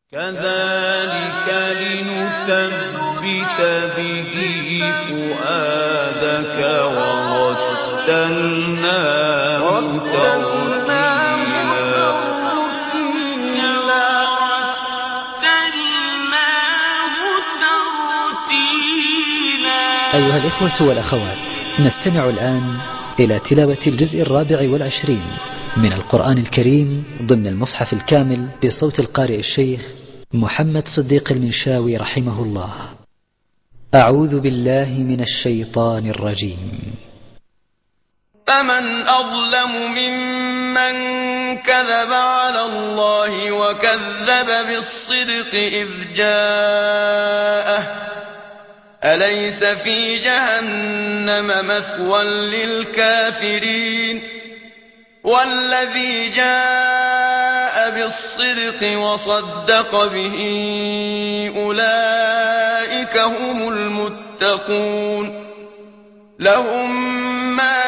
كذلك لنثبت به فؤادك ورتلناه ترتيلا. أيها الإخوة والأخوات، نستمع الآن إلى تلاوة الجزء 24 من القرآن الكريم ضمن المصحف الكامل بصوت القارئ الشيخ محمد صديق المنشاوي رحمه الله. أعوذ بالله من الشيطان الرجيم. فمن أظلم ممن كذب على الله وكذب بالصدق إذ جاءه أليس في جهنم مثوى للكافرين والذي جاء بالصدق وصدق به أولئك هم المتقون لهم ما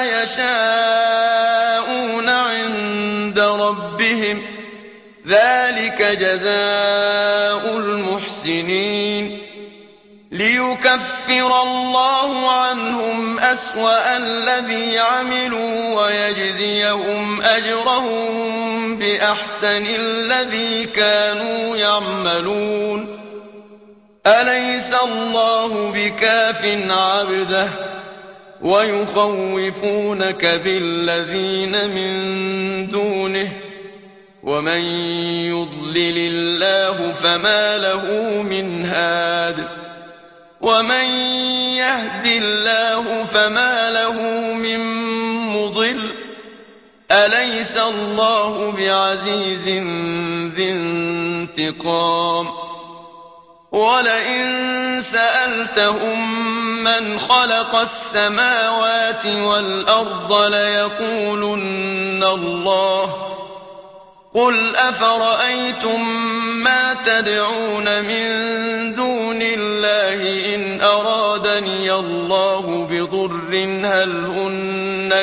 يشاءون عند ربهم ذلك جزاء المحسنين ليكفر الله عنهم أسوأ الذي عملوا ويجزيهم أجرهم بأحسن الذي كانوا يعملون أليس الله بكاف عبده ويخوفونك بالذين من دونه ومن يضلل الله فما له من هاد ومن يهد الله فما له من مضل أليس الله بعزيز ذي انتقام ولئن سألتهم من خلق السماوات والأرض ليقولن الله قل أفرأيتم ما تدعون من دون الله إن أرادني الله بضر هل هن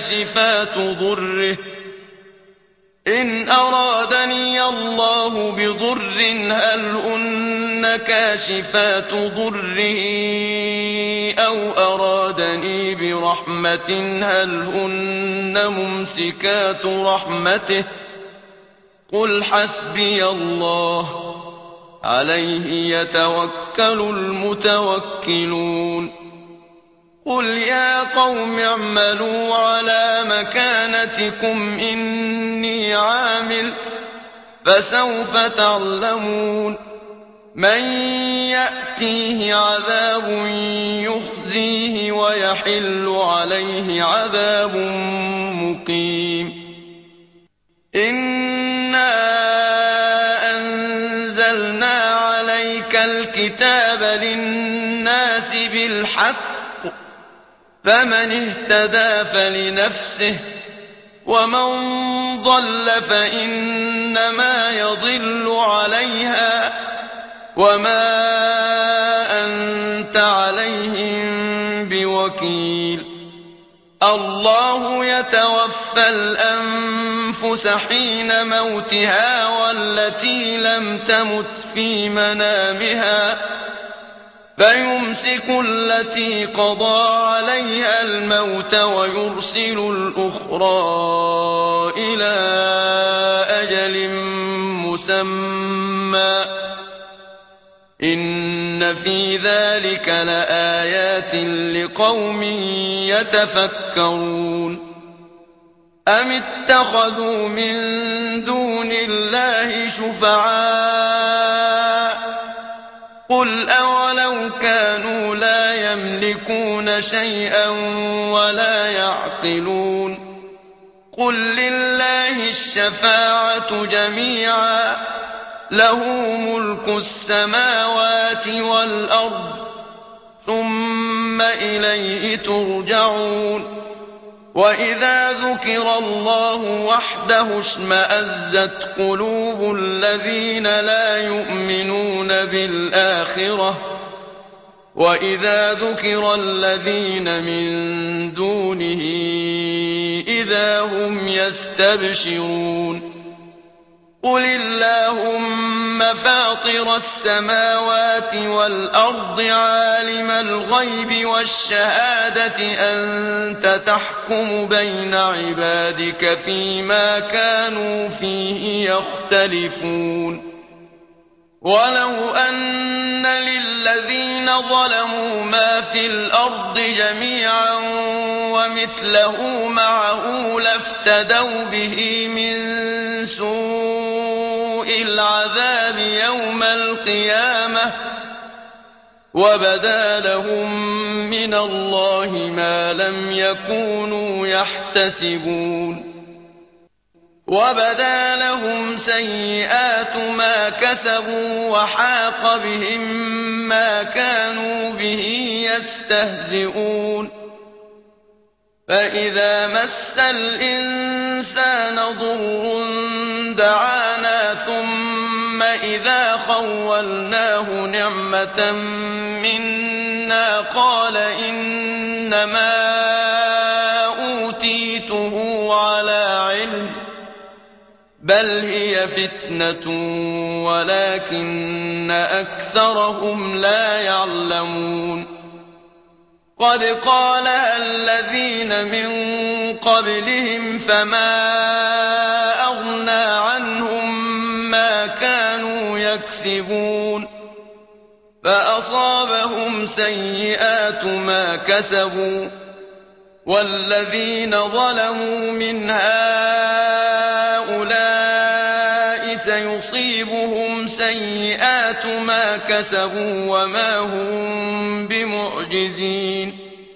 كاشفات ضره أو أرادني برحمة هل هن ممسكات رحمته قل حسبي الله عليه يتوكل المتوكلون قل يا قوم اعملوا على مكانتكم إني عامل فسوف تعلمون من يأتيه عذاب يخزيه ويحل عليه عذاب مقيم إنا أنزلنا عليك الكتاب للناس بالحق فمن اهتدى فلنفسه ومن ضل فإنما يضل عليها وما أنت عليهم بوكيل الله يتوفى الأنفس حين موتها والتي لم تمت في منامها فيمسك التي قضى عليها الموت ويرسل الأخرى إلى أجل مسمى إن في ذلك لآيات لقوم يتفكرون أم اتخذوا من دون الله شفعاء قل أولو كانوا لا يملكون شيئا ولا يعقلون قل لله الشفاعة جميعا له ملك السماوات والأرض ثم إليه ترجعون وإذا ذكر الله وحده اشمأزت قلوب الذين لا يؤمنون بالآخرة وإذا ذكر الذين من دونه إذا هم يستبشرون قل اللهم فاطر السماوات والأرض عالم الغيب والشهادة أنت تحكم بين عبادك فيما كانوا فيه يختلفون ولو أن للذين ظلموا ما في الأرض جميعا ومثله معه لافتدوا به من سوء العذاب يوم القيامة وبدا لهم من الله ما لم يكونوا يحتسبون وبدا لهم سيئات ما كسبوا وحاق بهم ما كانوا به يستهزئون فإذا مس الإنسان ضر دعانا ثم إذا خولناه نعمة منا قال إنما أوتيته على علم بل هي فتنة ولكن أكثرهم لا يعلمون قد قالها الذين من قبلهم فما أغنى عنهم ما كانوا يكسبون فأصابهم سيئات ما كسبوا والذين ظلموا من هؤلاء سيصيبهم سيئات ما كسبوا وما هم بمعجزين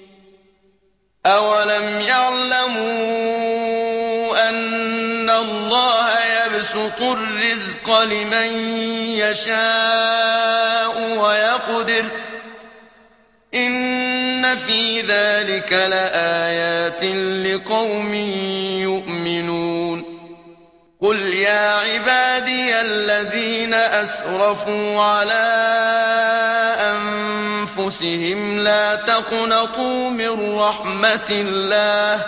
أولم يعلموا أن الله يبسط الرزق لمن يشاء ويقدر إن في ذلك لآيات لقوم يؤمنون قل يا عبادي الذين أسرفوا على أنفسهم لا تقنطوا من رحمة الله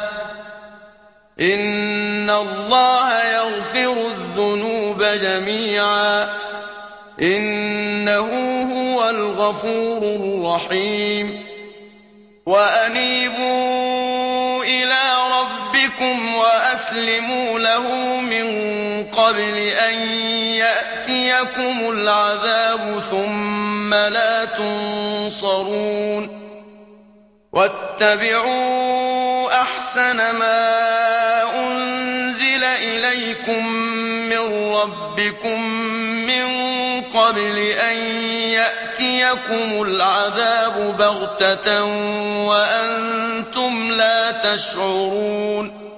إن الله يغفر الذنوب جميعا إنه هو الغفور الرحيم وأنيبوا إلى ربكم وأسلموا له من قبل أن يأتيكم العذاب ثم لا تنصرون واتبعوا أحسن ما أنزل إليكم من ربكم من قبل أن يأتيكم العذاب بغتة وأنتم لا تشعرون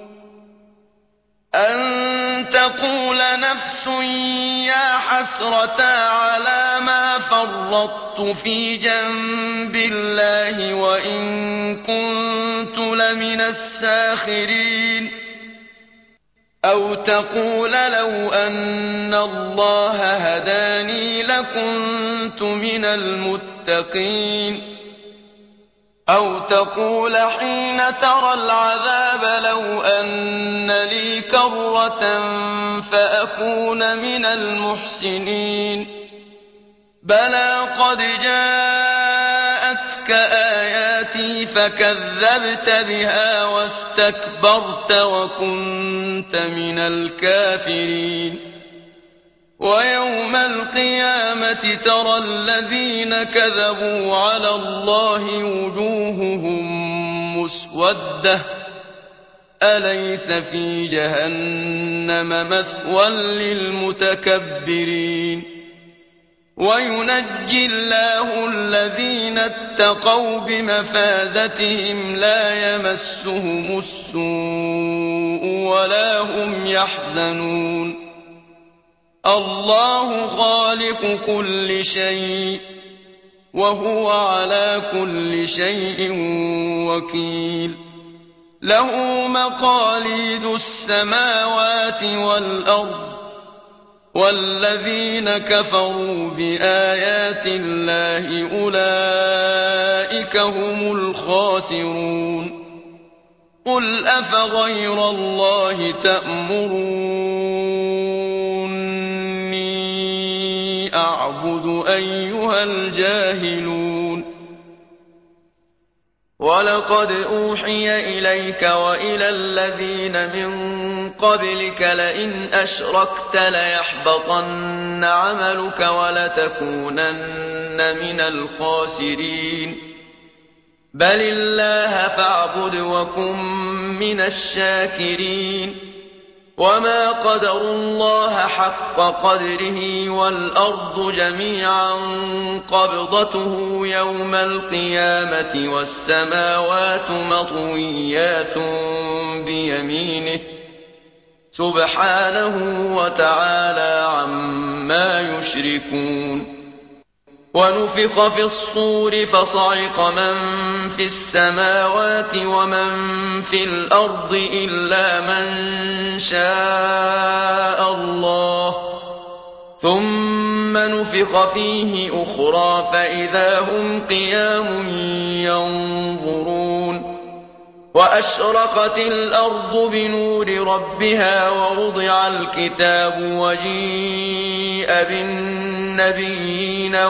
أن تقول نفس يا حسرة على ما فرطت في جنب الله وإن كنت لمن الساخرين أو تقول لو أن الله هداني لكنت من المتقين أو تقول حين ترى العذاب لو أن لي كرة فأكون من المحسنين بلى قد جاءتك آياتي فكذبت بها واستكبرت وكنت من الكافرين ويوم القيامة ترى الذين كذبوا على الله وجوههم مسودة أليس في جهنم مثوى للمتكبرين وينجي الله الذين اتقوا بمفازتهم لا يمسهم السوء ولا هم يحزنون الله خالق كل شيء وهو على كل شيء وكيل له مقاليد السماوات والأرض والذين كفروا بآيات الله أولئك هم الخاسرون قل أفغير الله تأمرون أعبد أيها الجاهلون ولقد أوحي إليك وإلى الذين من قبلك لئن أشركت ليحبطن عملك ولتكونن من الخاسرين بل الله فاعبد وكن من الشاكرين وما قدروا الله حق قدره والأرض جميعا قبضته يوم القيامة والسماوات مطويات بيمينه سبحانه وتعالى عما يشركون ونفخ في الصور فصعق من في السماوات ومن في الأرض إلا من شاء الله ثم نفخ فيه أخرى فإذا هم قيام ينظرون وأشرقت الأرض بنور ربها ووضع الكتاب وجيء بالنبيين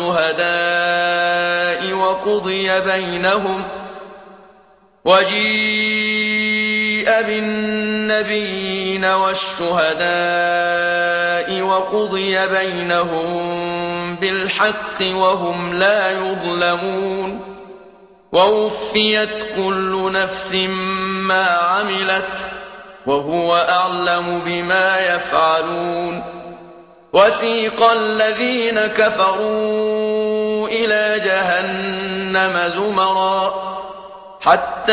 والشهداء وقضي بينهم بالحق وهم لا يظلمون ووفيت كل نفس ما عملت وهو أعلم بما يفعلون وسيق الذين كفروا إلى جهنم زمرا حتى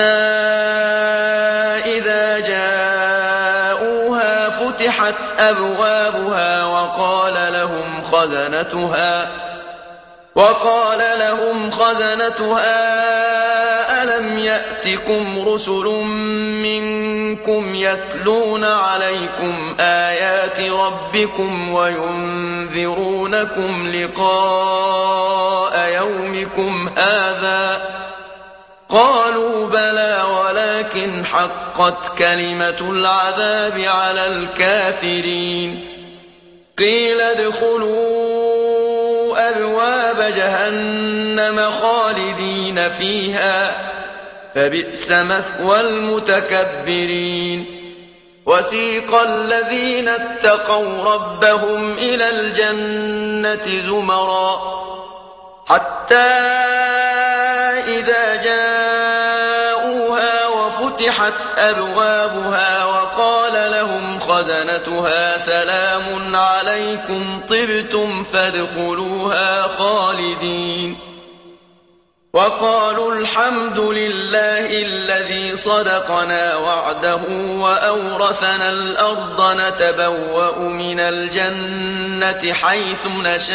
إذا جاءوها فتحت أبوابها وقال لهم خزنتها ألم يأتكم رسل منكم يتلون عليكم آيات ربكم وينذرونكم لقاء يومكم هذا قالوا بلى ولكن حقت كلمة العذاب على الكافرين قيل ادخلوا أبواب جهنم خالدين فيها فبئس مثوى المتكبرين وسيق الذين اتقوا ربهم إلى الجنة زمرا حتى إذا جاءوها وفتحت أبوابها وقال لهم خزنتها سلام عليكم طبتم فادخلوها خالدين وقالوا الحمد لله الذي صدقنا وعده وأورثنا الأرض نتبوأ من الجنة حيث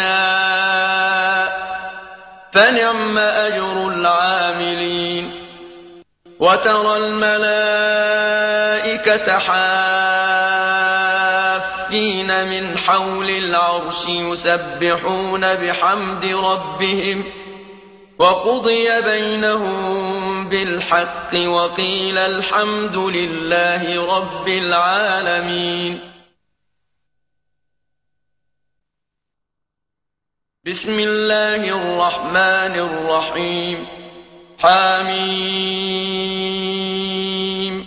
نشاء فنعم أجر العاملين وترى الملائكة حافين من حول العرش يسبحون بحمد ربهم وقضي بينهم بالحق وقيل الحمد لله رب العالمين بسم الله الرحمن الرحيم حميم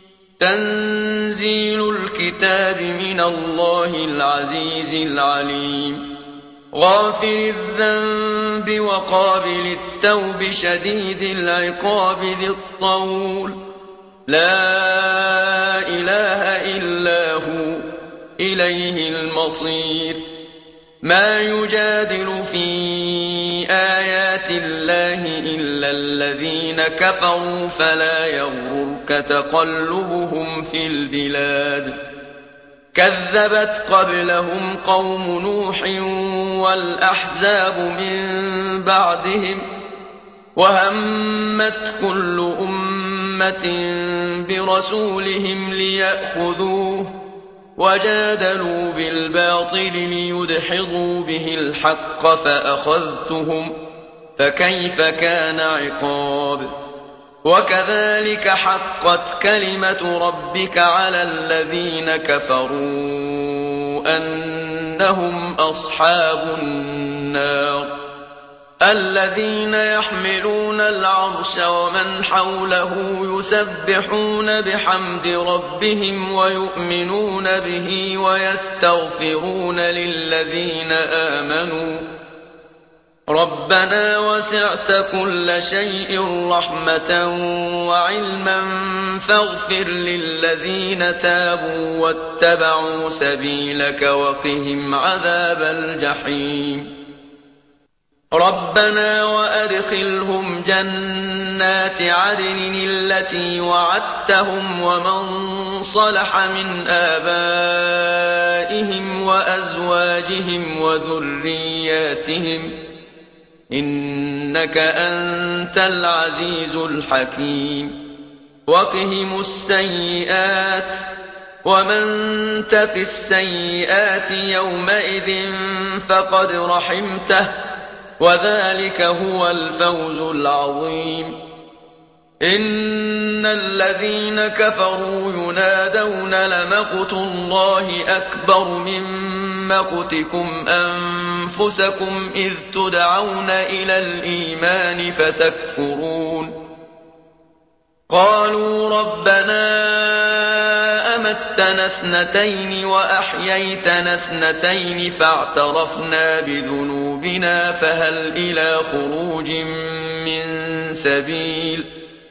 تنزيل الكتاب من الله العزيز العليم غافر الذنب وقابل التوب شديد العقاب ذي الطول لا إله إلا هو إليه المصير ما يجادل في آيات الله إلا الذين كفروا فلا يغررك تقلبهم في البلاد كذبت قبلهم قوم نوح والأحزاب من بعدهم وهمت كل أمة برسولهم ليأخذوه وجادلوا بالباطل ليدحضوا به الحق فأخذتهم فكيف كان عقاب وكذلك حقت كلمة ربك على الذين كفروا أن إنهم أصحاب النار الذين يحملون العرش ومن حوله يسبحون بحمد ربهم ويؤمنون به ويستغفرون للذين آمنوا ربنا وسعت كل شيء رحمة وعلما فاغفر للذين تابوا واتبعوا سبيلك وقهم عذاب الجحيم ربنا وأدخلهم جنات عدن التي وعدتهم ومن صلح من آبائهم وأزواجهم وذرياتهم إنك أنت العزيز الحكيم وقهم السيئات ومن تق السيئات يومئذ فقد رحمته وذلك هو الفوز العظيم إن الذين كفروا ينادون لمقت الله أكبر من مقتكم أنفسكم إذ تدعون إلى الإيمان فتكفرون قالوا ربنا أمتنا اثنتين وأحييتنا اثنتين فاعترفنا بذنوبنا فهل إلى خروج من سبيل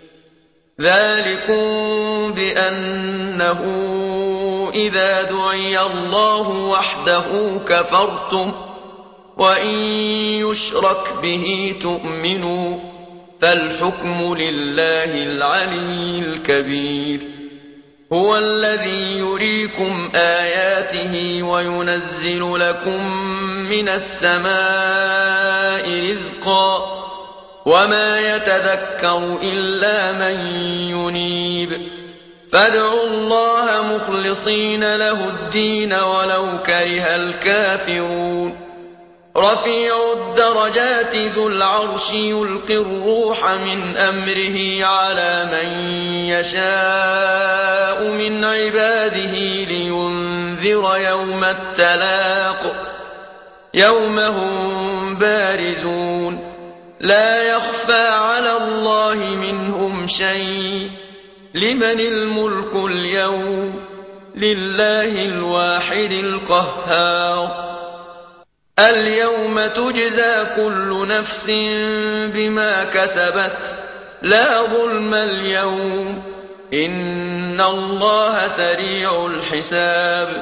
ذلكم بأنه إذا دعي الله وحده كفرتم وإن يشرك به تؤمنوا فالحكم لله العلي الكبير هو الذي يريكم آياته وينزل لكم من السماء رزقا وما يتذكر إلا من ينيب فادعوا الله مخلصين له الدين ولو كره الكافرون رفيع الدرجات ذو العرش يلقي الروح من أمره على من يشاء من عباده لينذر يوم التلاق يوم هم بارزون لا يخفى على الله منهم شيء لمن الملك اليوم لله الواحد القهار اليوم تجزى كل نفس بما كسبت لا ظلم اليوم إن الله سريع الحساب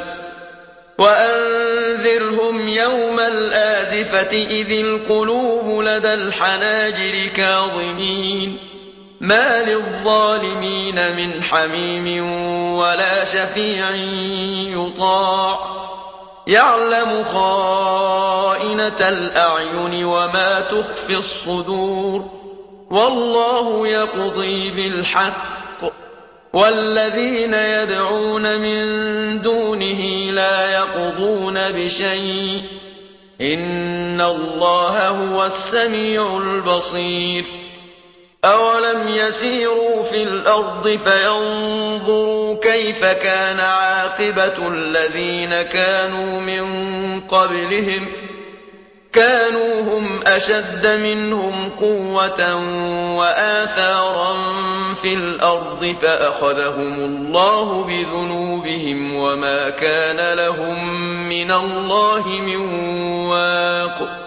وأنذرهم يوم الآزفة إذ القلوب لدى الحناجر كاظمين ما للظالمين من حميم ولا شفيع يطاع يعلم خائنة الأعين وما تخفي الصدور والله يقضي بالحق والذين يدعون من دونه لا يقضون بشيء إن الله هو السميع البصير أولم يسيروا في الأرض فينظروا كيف كان عاقبة الذين كانوا من قبلهم كانوا هم أشد منهم قوة وآثارا في الأرض فأخذهم الله بذنوبهم وما كان لهم من الله من واق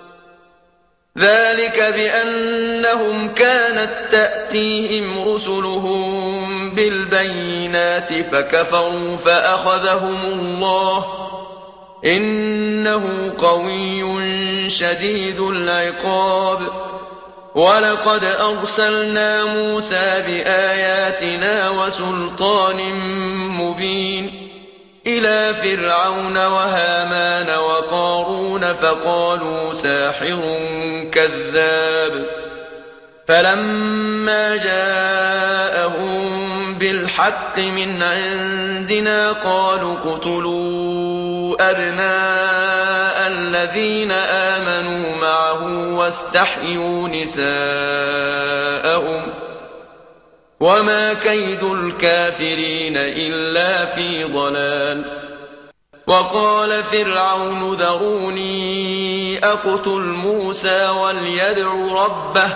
ذلك بأنهم كانت تأتيهم رسلهم بالبينات فكفروا فأخذهم الله إنه قوي شديد العقاب ولقد أرسلنا موسى بآياتنا وسلطان مبين إلى فرعون وهامان وقارون فقالوا ساحر كذاب فلما جاءهم بالحق من عندنا قالوا اقتلوا أبناء الذين آمنوا معه واستحيوا نساءهم وما كيد الكافرين إلا في ضلال وقال فرعون ذروني أقتل موسى وليدع ربه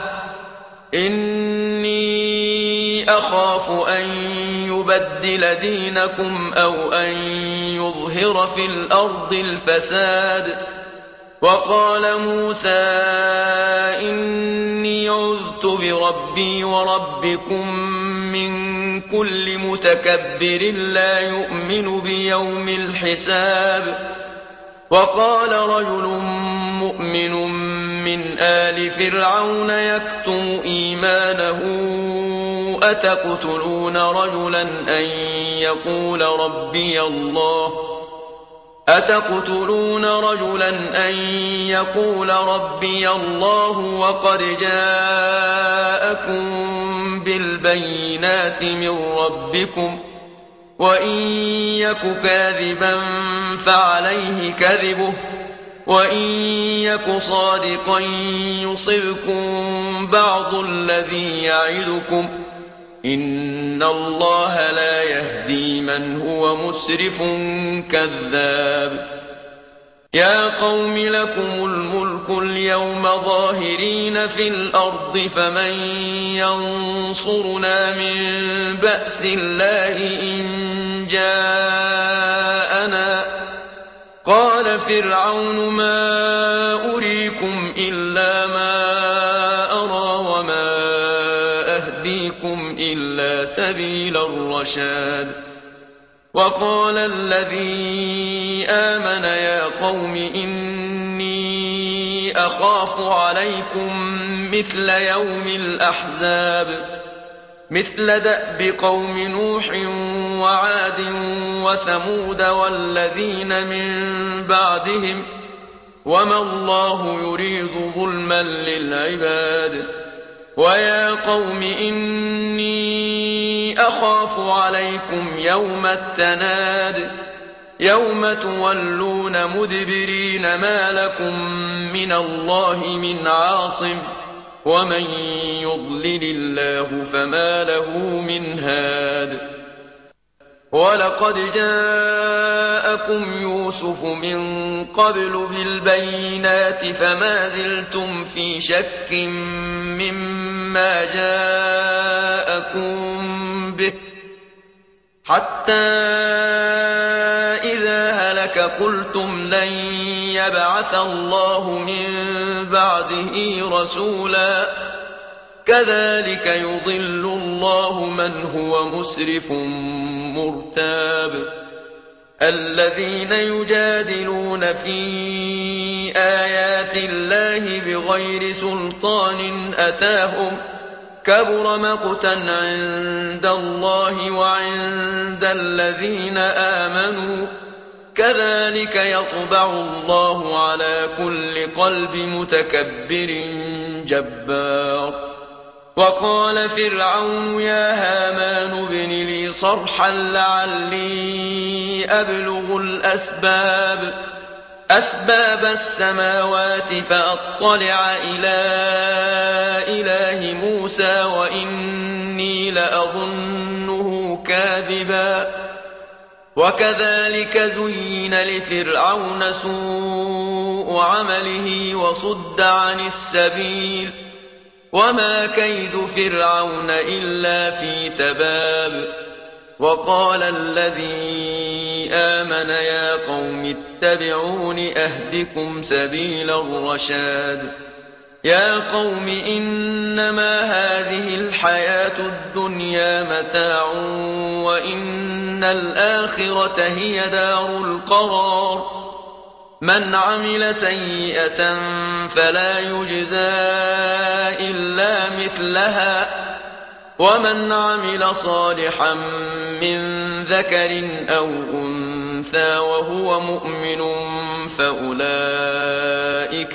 إني أخاف أن يبدل دينكم أو أن يظهر في الأرض الفساد. وقال موسى إني عذت بربي وربكم من كل متكبر لا يؤمن بيوم الحساب. وقال رجل مؤمن من آل فرعون يكتم إيمانه أتقتلون رجلا أن يقول ربي الله وقد جاءكم بالبينات من ربكم وإن يك كاذبا فعليه كذبه وإن يك صادقا يصبكم بعض الذي يعدكم إن الله لا يهدي من هو مسرف كذاب. يا قوم لكم الملك اليوم ظاهرين في الأرض فمن ينصرنا من بأس الله إن جاءنا. قال فرعون ما أريكم إلا ما أرى وما أهديكم إلا سبيل الرشاد. وقال الذي آمن يا قوم إني أخاف عليكم مثل يوم الأحزاب مثل دأب قوم نوح وعاد وثمود والذين من بعدهم وما الله يريد ظلما للعباد. ويا قوم إني أخاف عليكم يوم التناد يوم تولون مدبرين ما لكم من الله من عاصم ومن يضلل الله فما له من هاد. ولقد جاءكم يوسف من قبل بالبينات فما زلتم في شك مما جاءكم به حتى إذا هلك قلتم لن يبعث الله من بعده رسولا كذلك يضل الله من هو مسرف مرتاب. الذين يجادلون في آيات الله بغير سلطان أتاهم كبر مقتا عند الله وعند الذين آمنوا كذلك يطبع الله على كل قلب متكبر جبار. وقال فرعون يا هامان ابن لي صرحا لعلي أبلغ أسباب السماوات فأطلع إلى إله موسى وإني لأظنه كاذبا. وكذلك زين لفرعون سوء عمله وصد عن السبيل وما كيد فرعون إلا في تباب. وقال الذي آمن يا قوم اتبعون أهدكم سبيل الرشاد. يا قوم إنما هذه الحياة الدنيا متاع وإن الآخرة هي دار القرار. من عمل سيئة فلا يجزى إلا مثلها ومن عمل صالحا من ذكر أو أنثى وهو مؤمن فأولئك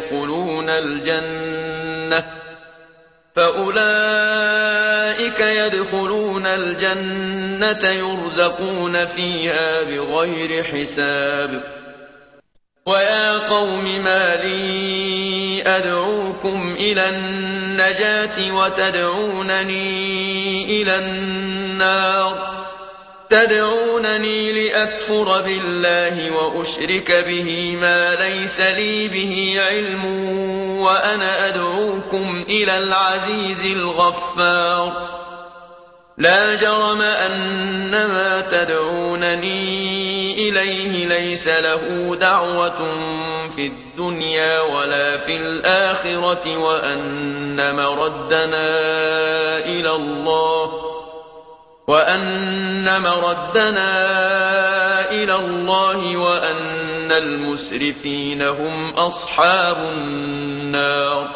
يدخلون الجنة يرزقون فيها بغير حساب. ويا قوم ما لي أدعوكم إلى النجاة وتدعونني إلى النار تدعونني لأكفر بالله وأشرك به ما ليس لي به علم وأنا أدعوكم إلى العزيز الغفار لا جرم أن ما تدعونني إليه ليس له دعوة في الدنيا ولا في الآخرة وأن مردنا إلى الله وأن المسرفين هم أصحاب النار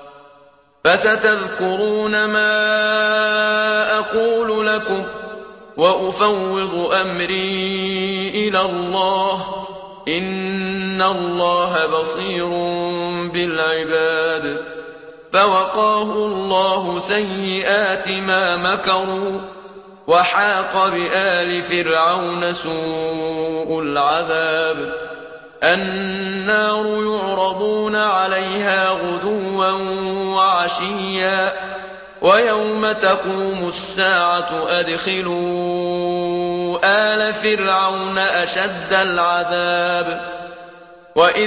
فستذكرون ما أقول لكم وأفوض أمري إلى الله إن الله بصير بالعباد فوقاه الله سيئات ما مكروا وحاق بآل فرعون سوء العذاب النار يعرضون عليها غدوا وعشيا ويوم تقوم الساعة أدخلوا آل فرعون أشد العذاب وإذ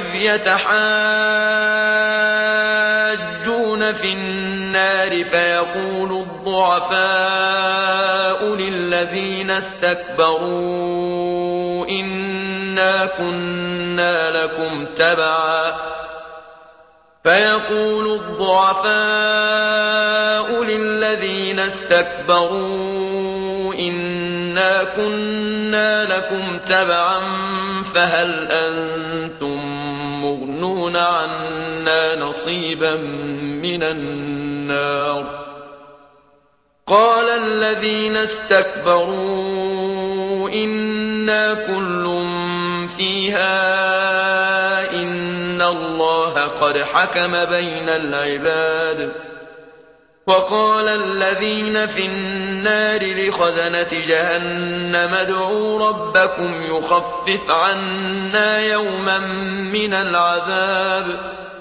يتحاجون في النار فيقول الضعفاء للذين استكبروا إنا كنا لكم تبعا فهل أنتم مغنون عنا نصيبا من النار قال الذين استكبروا إنا كل فيها إن الله قد حكم بين العباد وقال الذين في النار لخزنة جهنم ادعوا ربكم يخفف عنا يوما من العذاب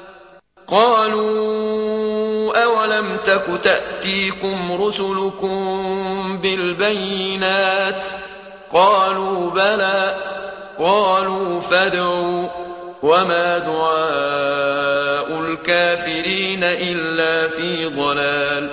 قالوا أولم تك تأتيكم رسلكم بالبينات قالوا بلى قالوا فادعوا وما دعاء الكافرين إلا في ضلال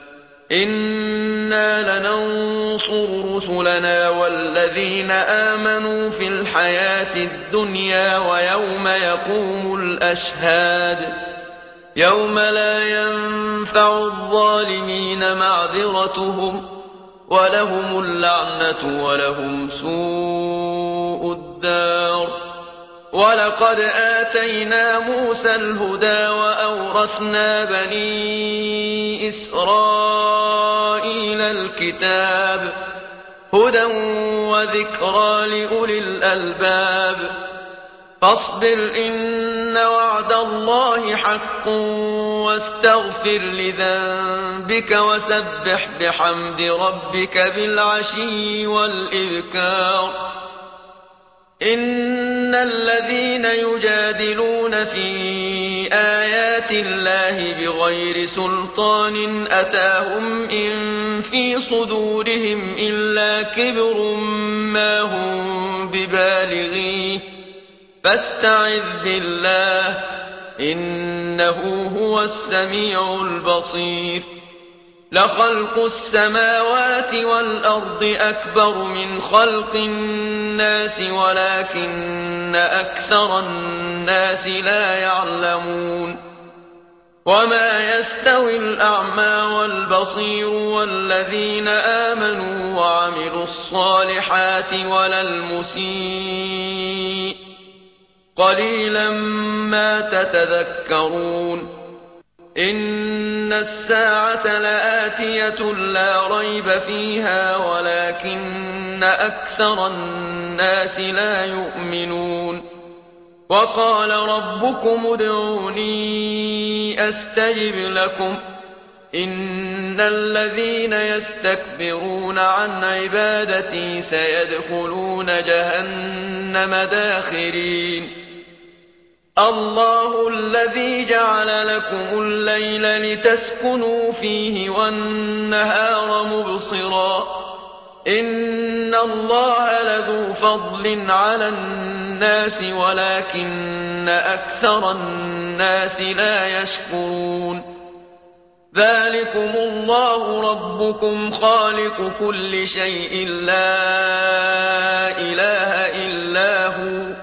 إنا لننصر رسلنا والذين آمنوا في الحياة الدنيا ويوم يقوم الأشهاد يوم لا ينفع الظالمين معذرتهم ولهم اللعنة ولهم سوء الدار ولقد آتينا موسى الهدى وأورثنا بني إسرائيل الكتاب هدى وذكرى لأولي الألباب فاصبر إن وعد الله حق واستغفر لذنبك وسبح بحمد ربك بالعشي والإذكار إن الذين يجادلون في آيات الله بغير سلطان أتاهم إن في صدورهم إلا كبر ما هم ببالغيه فاستعذ بالله إنه هو السميع البصير لخلق السماوات والأرض أكبر من خلق الناس ولكن أكثر الناس لا يعلمون وما يستوي الأعمى والبصير والذين آمنوا وعملوا الصالحات ولا المسيء قليلا ما تتذكرون إن الساعة لآتية لا ريب فيها ولكن أكثر الناس لا يؤمنون وقال ربكم ادعوني أستجب لكم إن الذين يستكبرون عن عبادتي سيدخلون جهنم داخرين الله الذي جعل لكم الليل لتسكنوا فيه والنهار مبصرا إن الله لذو فضل على الناس ولكن أكثر الناس لا يشكرون ذلكم الله ربكم خالق كل شيء لا إله إلا هو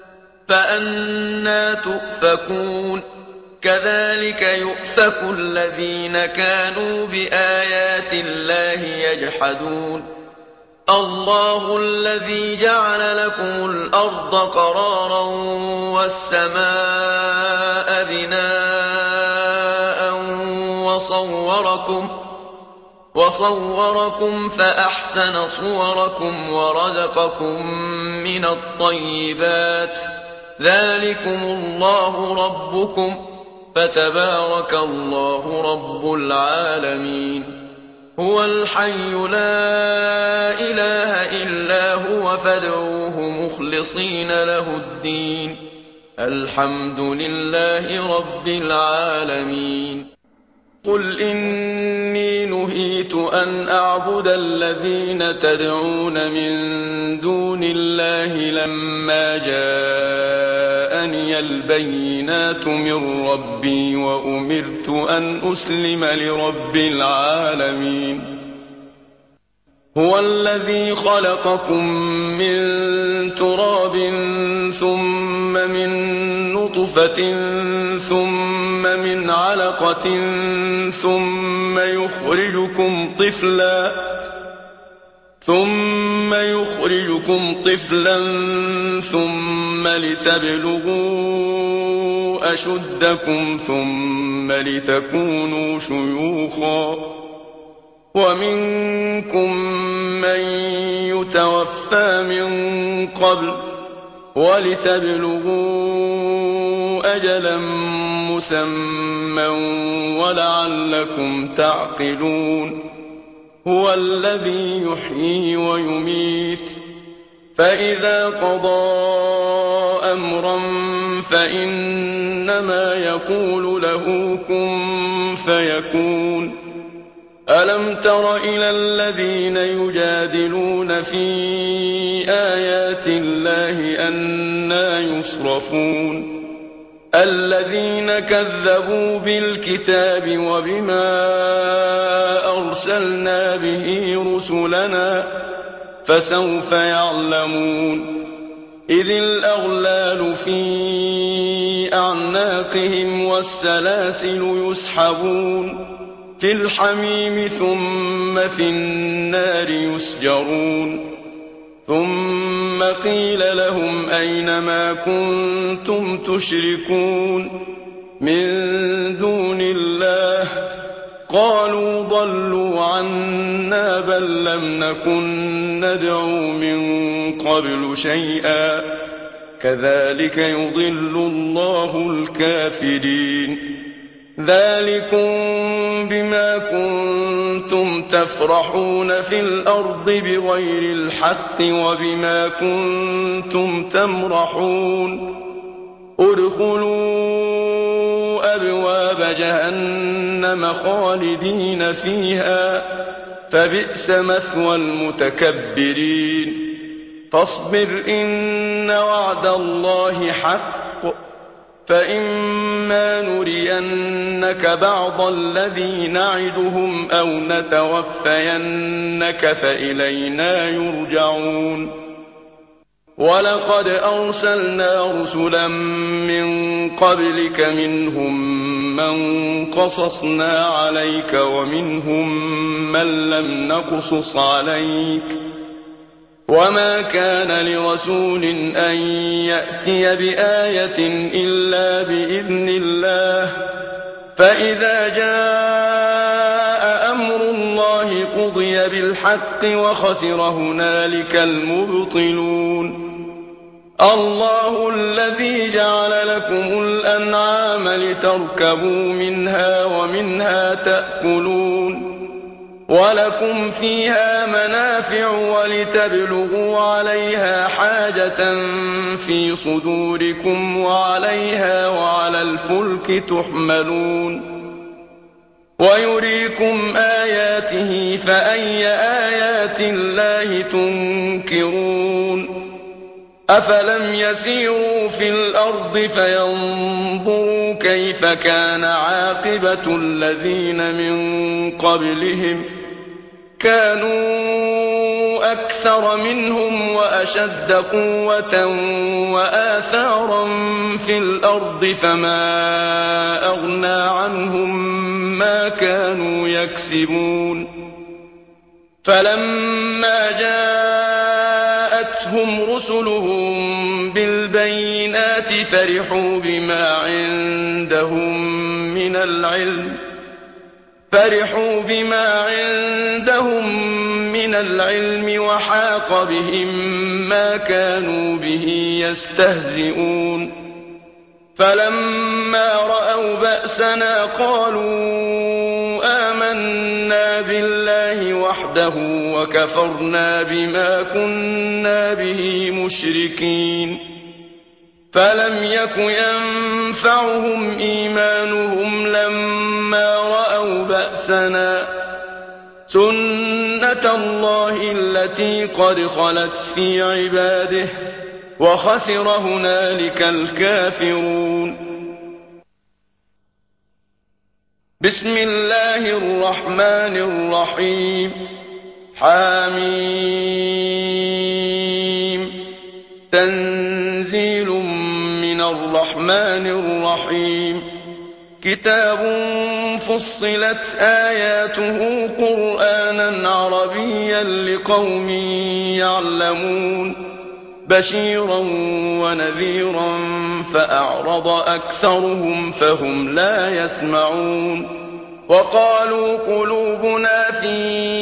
فأنى تؤفكون كذلك يؤفك الذين كانوا بآيات الله يجحدون الله الذي جعل لكم الأرض قرارا والسماء بناء وصوركم فأحسن صوركم ورزقكم من الطيبات ذلكم الله ربكم فتبارك الله رب العالمين هو الحي لا إله إلا هو فادعوه مخلصين له الدين الحمد لله رب العالمين قل إني نهيت أن أعبد الذين تدعون من دون الله لما جاءني البينات من ربي وأمرت أن أسلم لرب العالمين هو الذي خلقكم من تراب ثم من نطفة طفة ثم من علقة ثم يخرجكم طفلا ثم لتبلغوا أشدكم ثم لتكونوا شيوخا ومنكم من يتوفى من قبل ولتبلغوا أجلا مسمى ولعلكم تعقلون هو الذي يحيي ويميت فإذا قضى أمرا فإنما يقول له كن فيكون ألم تر إلى الذين يجادلون في آيات الله أنى يصرفون الذين كذبوا بالكتاب وبما أرسلنا به رسلنا فسوف يعلمون إذ الأغلال في أعناقهم والسلاسل يسحبون في الحميم ثم في النار يسجرون ثم قيل لهم أين ما كنتم تشركون من دون الله قالوا ضلوا عنا بل لم نكن ندعو من قبل شيئا كذلك يضل الله الكافرين ذلكم بما كنتم تفرحون في الأرض بغير الحق وبما كنتم تمرحون ادخلوا أبواب جهنم خالدين فيها فبئس مثوى المتكبرين فاصبر إن وعد الله حق فإما نرينك بعض الذي نعدهم أو نتوفينك فإلينا يرجعون ولقد أرسلنا رسلا من قبلك منهم من قصصنا عليك ومنهم من لم نقصص عليك وما كان لرسول أن يأتي بآية إلا بإذن الله فإذا جاء أمر الله قضي بالحق وخسر هنالك المبطلون الله الذي جعل لكم الأنعام لتركبوا منها ومنها تأكلون ولكم فيها منافع ولتبلغوا عليها حاجة في صدوركم وعليها وعلى الفلك تحملون ويريكم آياته فأي آيات الله تنكرون أفلم يسيروا في الأرض فينظروا كيف كان عاقبة الذين من قبلهم كانوا أكثر منهم وأشد قوة وآثارا في الأرض فما أغنى عنهم ما كانوا يكسبون فلما جاءتهم رسلهم بالبينات فرحوا بما عندهم من العلم وحاق بهم ما كانوا به يستهزئون فلما رأوا بأسنا قالوا آمنا بالله وحده وكفرنا بما كنا به مشركين فلم يك ينفعهم إيمانهم لما رأوا بأسنا سنة الله التي قد خلت في عباده وخسر هنالك الكافرون بسم الله الرحمن الرحيم حميم تنزيل من الرحمن الرحيم كتاب فصلت آياته قرآنا عربيا لقوم يعلمون بشيرا ونذيرا فأعرض أكثرهم فهم لا يسمعون وقالوا قلوبنا في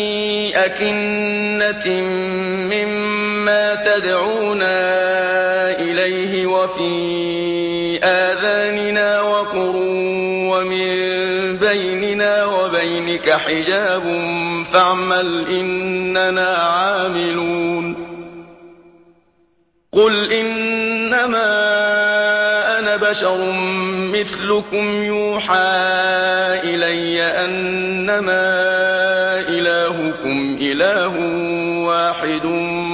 أكنة مما تدعونا إليه وفي آذاننا وقر ومن بيننا وبينك حجاب فاعمل إننا عاملون قل إنما أنا بشر مثلكم يوحى إلي أنما إلهكم إله واحد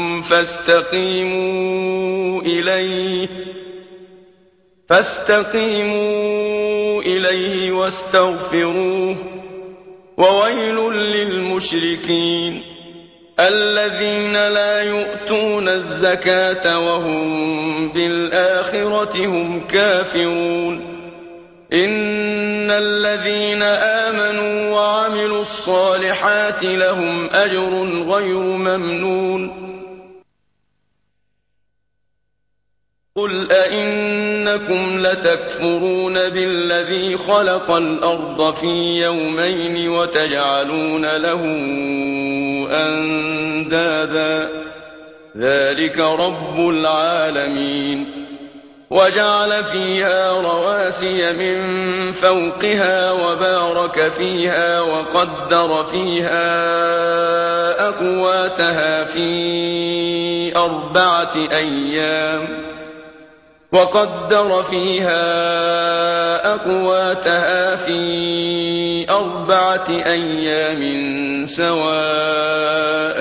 فاستقيموا إليه واستغفروه وويل للمشركين الذين لا يؤتون الزكاة وهم بالآخرة هم كافرون إن الذين آمنوا وعملوا الصالحات لهم أجر غير ممنون قل أئنكم لتكفرون بالذي خلق الأرض في يومين وتجعلون له أندادا ذلك رب العالمين وجعل فيها رواسي من فوقها وبارك فيها وقدر فيها أقواتها في أربعة أيام سواء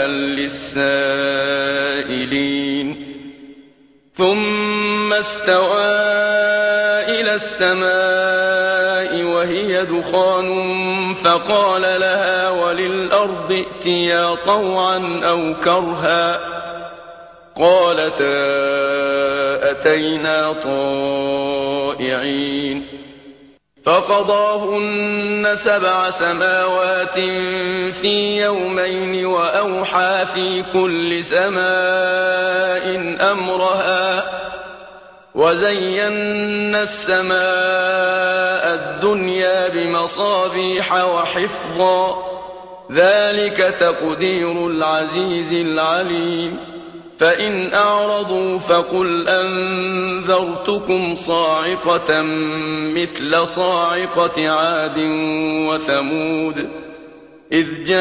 للسائلين ثم استوى إلى السماء وهي دخان فقال لها وللأرض ائتيا طوعا أو كرها قالتا أتينا طائعين فقضاهن 7 سماوات في يومين وأوحى في كل سماء أمرها وزينا السماء الدنيا بمصابيح وحفظا ذلك تقدير العزيز العليم فإن أعرضوا فقل أنذرتكم صاعقة مثل صاعقة عاد وثمود إذ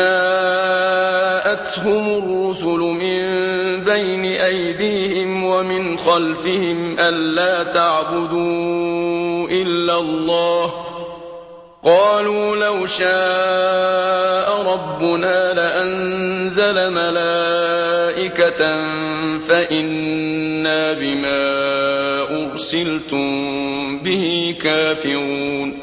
جاءتهم الرسل من بين أيديهم ومن خلفهم ألا تعبدوا إلا الله قالوا لو شاء ربنا لأنزل ملائكة فإنا بما أرسلتم به كافرون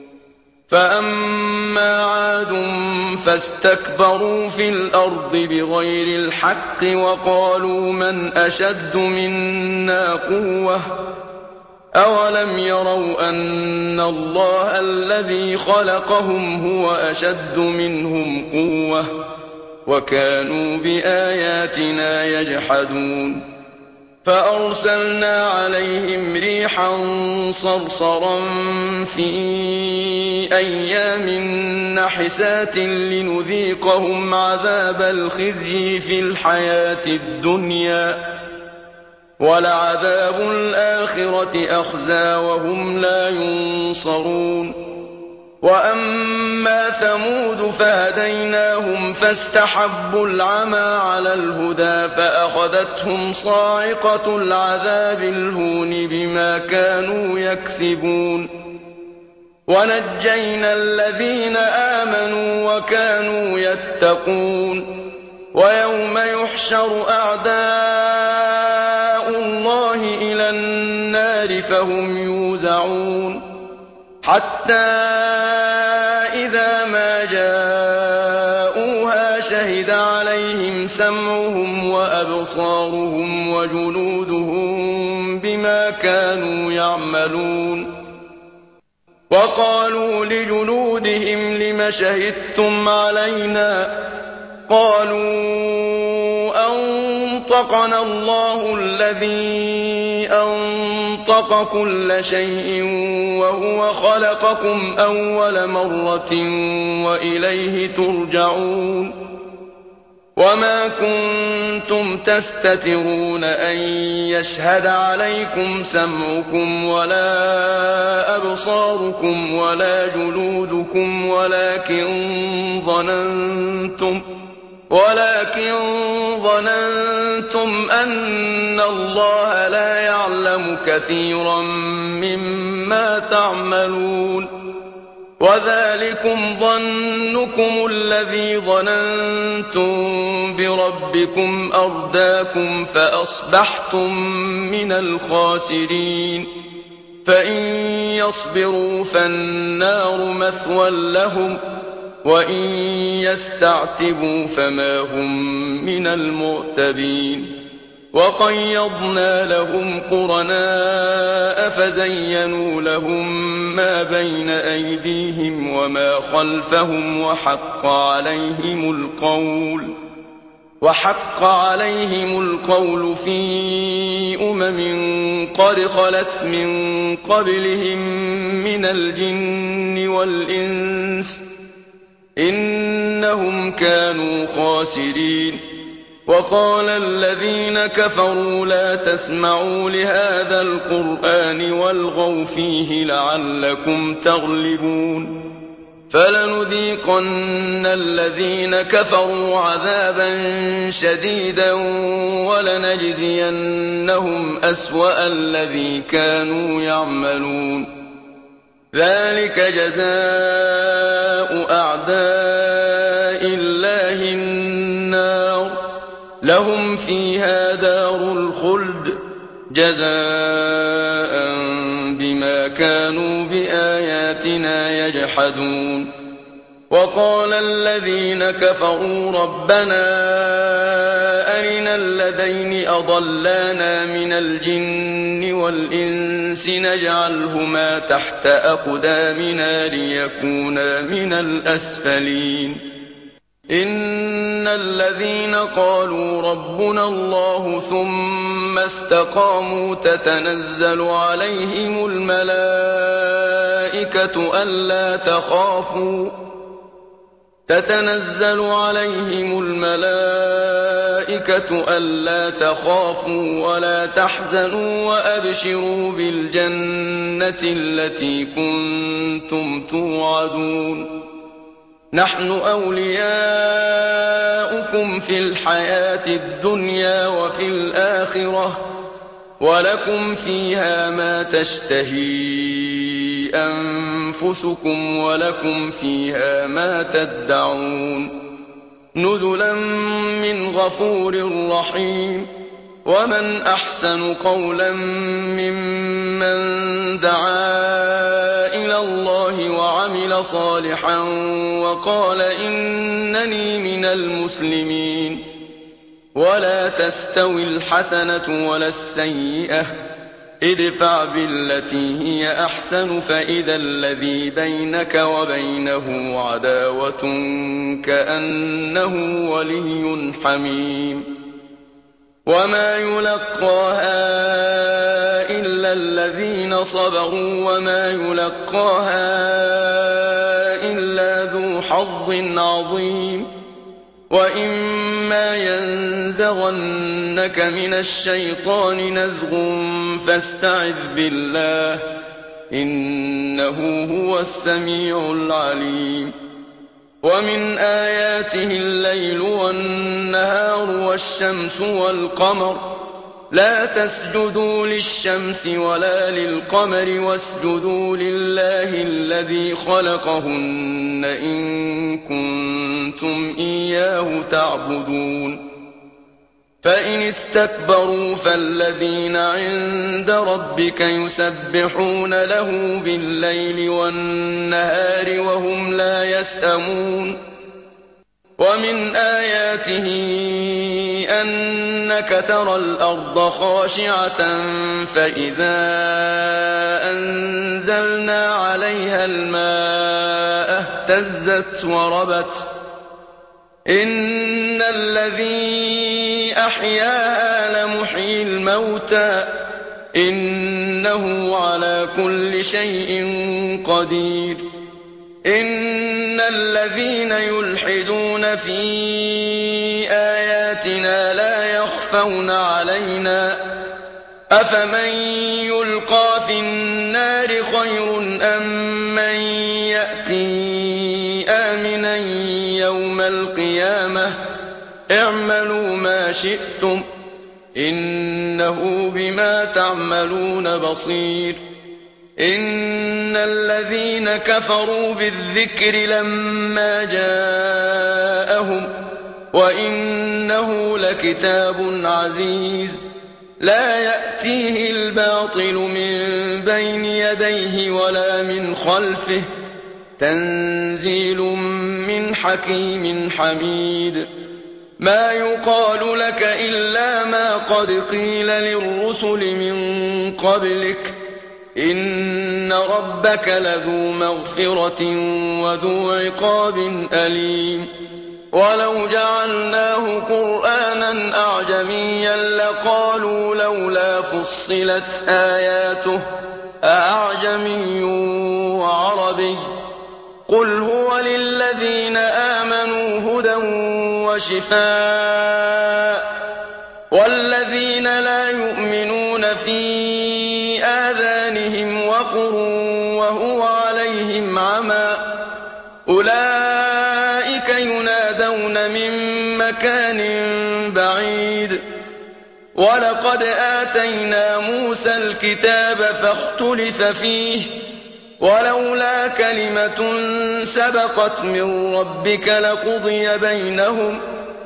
فأما عاد فاستكبروا في الأرض بغير الحق وقالوا من أشد منا قوة أولم يروا أن الله الذي خلقهم هو أشد منهم قوة وكانوا بآياتنا يجحدون فأرسلنا عليهم ريحا صرصرا في أيام نحسات لنذيقهم عذاب الخزي في الحياة الدنيا ولعذاب الآخرة أخزى وهم لا ينصرون وأما ثمود فهديناهم فاستحبوا العمى على الهدى فأخذتهم صاعقة العذاب الهون بما كانوا يكسبون ونجينا الذين آمنوا وكانوا يتقون ويوم يحشر أعداء الله إلى النار فهم يوزعون حتى إذا ما جاءوها شهد عليهم سمعهم وأبصارهم وجلودهم بما كانوا يعملون وقالوا لجلودهم لم شهدتم علينا قالوا أنطقنا الله الذي أنطق كل شيء وهو خلقكم أول مرة وإليه ترجعون وما كنتم تستترون أن يشهد عليكم سمعكم ولا أبصاركم ولا جلودكم ولكن ظننتم أن الله لا يعلم كثيرا مما تعملون وذلكم ظنكم الذي ظننتم بربكم أرداكم فأصبحتم من الخاسرين فإن يصبروا فالنار مثوى لهم وإن يستعتبوا فما هم من المعتبين وقيضنا لهم قرناء فزينوا لهم ما بين أيديهم وما خلفهم وحق عليهم القول في قد خلت من قبلهم من الجن والإنس إنهم كانوا خاسرين وقال الذين كفروا لا تسمعوا لهذا القرآن والغوا فيه لعلكم تغلبون فلنذيقن الذين كفروا عذابا شديدا ولنجزينهم أسوأ الذي كانوا يعملون ذلك جزاء أعداء الله النار لهم فيها دار الخلد جزاء بما كانوا بآياتنا يجحدون وقال الذين كفروا ربنا أرنا الذين أضلانا من الجن والإنس نجعلهما تحت أقدامنا ليكونا من الأسفلين إن الذين قالوا ربنا الله ثم استقاموا تتنزل عليهم الملائكة ألا تخافوا ولا تحزنوا وأبشروا بالجنة التي كنتم توعدون نحن أولياؤكم في الحياة الدنيا وفي الآخرة ولكم فيها ما تشتهي أنفسكم ولكم فيها ما تدعون نزلا من غفور رحيم ومن أحسن قولا ممن دعا إلى الله وعمل صالحا وقال إنني من المسلمين ولا تستوي الحسنة ولا السيئة ادفع بالتي هي أحسن فإذا الذي بينك وبينه عداوة كأنه ولي حميم وما يلقاها إلا الذين صبروا وما يلقاها إلا ذو حظ عظيم وإما ينزغنك من الشيطان نزغ فاستعذ بالله إنه هو السميع العليم ومن آياته الليل والنهار والشمس والقمر لا تسجدوا للشمس ولا للقمر واسجدوا لله الذي خلقهن إن كنتم إياه تعبدون فإن استكبروا فالذين عند ربك يسبحون له بالليل والنهار وهم لا يسأمون ومن آياته أنك ترى الأرض خاشعة فإذا أنزلنا عليها الماء اهتزت وربت إن الذي أحياها لمحيي الموتى إنه على كل شيء قدير إن الذين يلحدون في آياتنا لا يخفون علينا أفمن يلقى في النار خير أم من يأتي آمنا يوم القيامة اعملوا ما شئتم إنه بما تعملون بصير إن الذين كفروا بالذكر لما جاءهم وإنه لكتاب عزيز لا يأتيه الباطل من بين يديه ولا من خلفه تنزيل من حكيم حميد ما يقال لك إلا ما قد قيل للرسل من قبلك إن ربك لذو مغفرة وذو عقاب أليم ولو جعلناه قرآنا أعجميا لقالوا لولا فصلت آياته أعجمي وعربي قل هو للذين آمنوا هدى وشفاء والذين لا يؤمنون في آذانهم وقر وهو عليهم عمى أولئك ينادون من مكان بعيد ولقد آتينا موسى الكتاب فاختلف فيه ولولا كلمة سبقت من ربك لقضي بينهم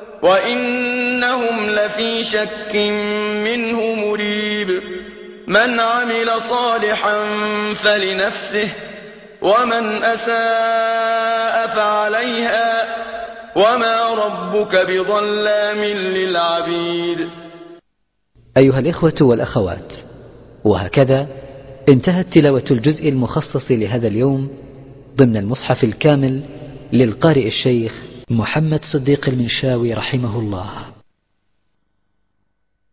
وإنهم لفي شك منه مريب من عمل صالحا فلنفسه ومن أساء فعليها وما ربك بظلام للعبيد. أيها الإخوة والأخوات، وهكذا انتهت تلاوة الجزء المخصص لهذا اليوم ضمن المصحف الكامل للقارئ الشيخ محمد صديق المنشاوي رحمه الله.